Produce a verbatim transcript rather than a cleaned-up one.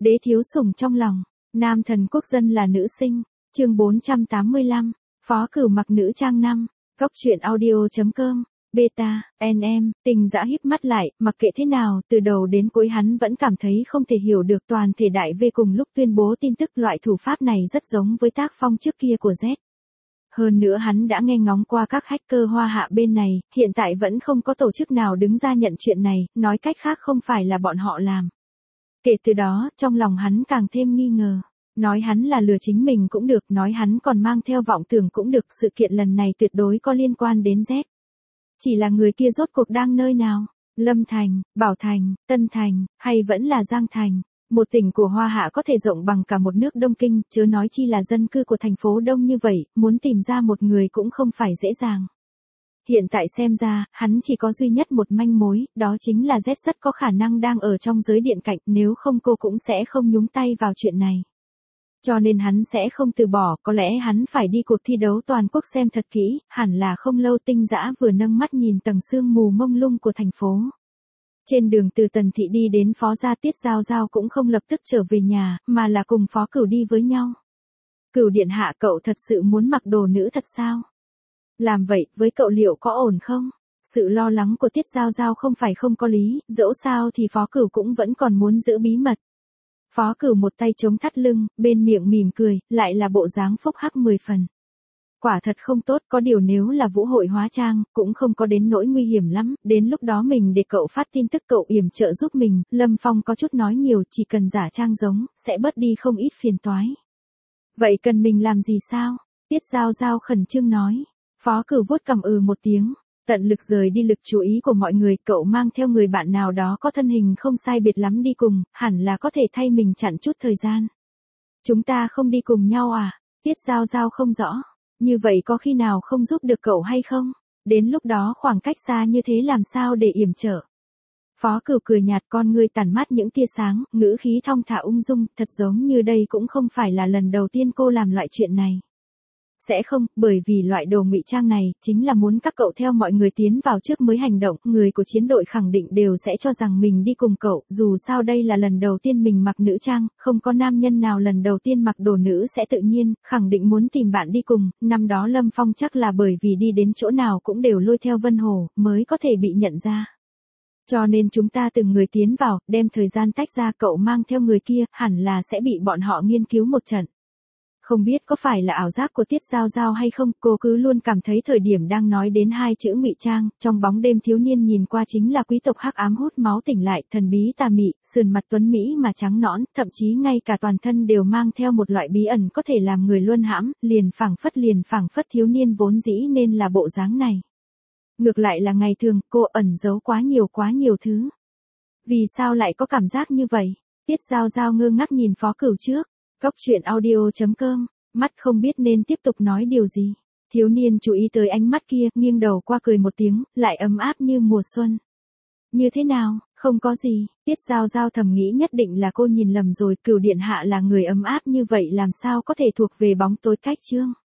Đế thiếu sủng trong lòng, nam thần quốc dân là nữ sinh, chương bốn trăm tám mươi lăm, phó cửu mặc nữ trang năm, góc truyện audio.com, beta, en em, Tình Dã híp mắt lại, mặc kệ thế nào, từ đầu đến cuối hắn vẫn cảm thấy không thể hiểu được toàn thể đại V cùng lúc tuyên bố tin tức loại thủ pháp này rất giống với tác phong trước kia của Z. Hơn nữa hắn đã nghe ngóng qua các hacker Hoa Hạ bên này, hiện tại vẫn không có tổ chức nào đứng ra nhận chuyện này, nói cách khác không phải là bọn họ làm. Kể từ đó, trong lòng hắn càng thêm nghi ngờ. Nói hắn là lừa chính mình cũng được, nói hắn còn mang theo vọng tưởng cũng được, sự kiện lần này tuyệt đối có liên quan đến Z. Chỉ là người kia rốt cuộc đang nơi nào? Lâm Thành, Bảo Thành, Tân Thành, hay vẫn là Giang Thành? Một tỉnh của Hoa Hạ có thể rộng bằng cả một nước Đông Kinh, chớ nói chi là dân cư của thành phố đông như vậy, muốn tìm ra một người cũng không phải dễ dàng. Hiện tại xem ra, hắn chỉ có duy nhất một manh mối, đó chính là Z rất có khả năng đang ở trong giới điện cạnh, nếu không cô cũng sẽ không nhúng tay vào chuyện này. Cho nên hắn sẽ không từ bỏ, có lẽ hắn phải đi cuộc thi đấu toàn quốc xem thật kỹ, hẳn là không lâu. Tinh Dã vừa nâng mắt nhìn tầng sương mù mông lung của thành phố. Trên đường từ Tần Thị đi đến Phó Gia, Tiết Giao Giao cũng không lập tức trở về nhà, mà là cùng Phó Cửu đi với nhau. Cửu điện hạ, cậu thật sự muốn mặc đồ nữ thật sao? Làm vậy, với cậu liệu có ổn không? Sự lo lắng của Tiết Giao Giao không phải không có lý, dẫu sao thì Phó Cửu cũng vẫn còn muốn giữ bí mật. Phó Cửu một tay chống thắt lưng, bên miệng mỉm cười, lại là bộ dáng phúc hắc mười phần. Quả thật không tốt, có điều nếu là vũ hội hóa trang, cũng không có đến nỗi nguy hiểm lắm, đến lúc đó mình để cậu phát tin tức cậu yểm trợ giúp mình. Lâm Phong có chút nói nhiều, chỉ cần giả trang giống, sẽ bớt đi không ít phiền toái. Vậy cần mình làm gì sao? Tiết Giao Giao khẩn trương nói. Phó Cửu vuốt cằm ừ một tiếng, tận lực rời đi lực chú ý của mọi người, cậu mang theo người bạn nào đó có thân hình không sai biệt lắm đi cùng, hẳn là có thể thay mình chặn chút thời gian. Chúng ta không đi cùng nhau à? Tiết Giao Giao không rõ. Như vậy có khi nào không giúp được cậu hay không? Đến lúc đó khoảng cách xa như thế làm sao để yểm trợ? Phó Cửu cười nhạt, con ngươi tản mát những tia sáng, ngữ khí thong thả ung dung, thật giống như đây cũng không phải là lần đầu tiên cô làm loại chuyện này. Sẽ không, bởi vì loại đồ ngụy trang này, chính là muốn các cậu theo mọi người tiến vào trước mới hành động, người của chiến đội khẳng định đều sẽ cho rằng mình đi cùng cậu, dù sao đây là lần đầu tiên mình mặc nữ trang, không có nam nhân nào lần đầu tiên mặc đồ nữ sẽ tự nhiên, khẳng định muốn tìm bạn đi cùng, năm đó Lâm Phong chắc là bởi vì đi đến chỗ nào cũng đều lôi theo Vân Hồ, mới có thể bị nhận ra. Cho nên chúng ta từng người tiến vào, đem thời gian tách ra, cậu mang theo người kia, hẳn là sẽ bị bọn họ nghiên cứu một trận. Không biết có phải là ảo giác của Tiết Giao Giao hay không, cô cứ luôn cảm thấy thời điểm đang nói đến hai chữ ngụy trang, trong bóng đêm thiếu niên nhìn qua chính là quý tộc hắc ám hút máu tỉnh lại, thần bí tà mị, sườn mặt tuấn mỹ mà trắng nõn, thậm chí ngay cả toàn thân đều mang theo một loại bí ẩn có thể làm người luân hãm, liền phảng phất liền phảng phất thiếu niên vốn dĩ nên là bộ dáng này. Ngược lại là ngày thường, cô ẩn giấu quá nhiều quá nhiều thứ. Vì sao lại có cảm giác như vậy? Tiết Giao Giao ngơ ngác nhìn Phó Cửu trước. Góc truyện audio.com, mắt không biết nên tiếp tục nói điều gì. Thiếu niên chú ý tới ánh mắt kia, nghiêng đầu qua cười một tiếng, lại ấm áp như mùa xuân. Như thế nào, không có gì, Tiết Giao Giao thầm nghĩ nhất định là cô nhìn lầm rồi, Cửu điện hạ là người ấm áp như vậy làm sao có thể thuộc về bóng tối cách chương.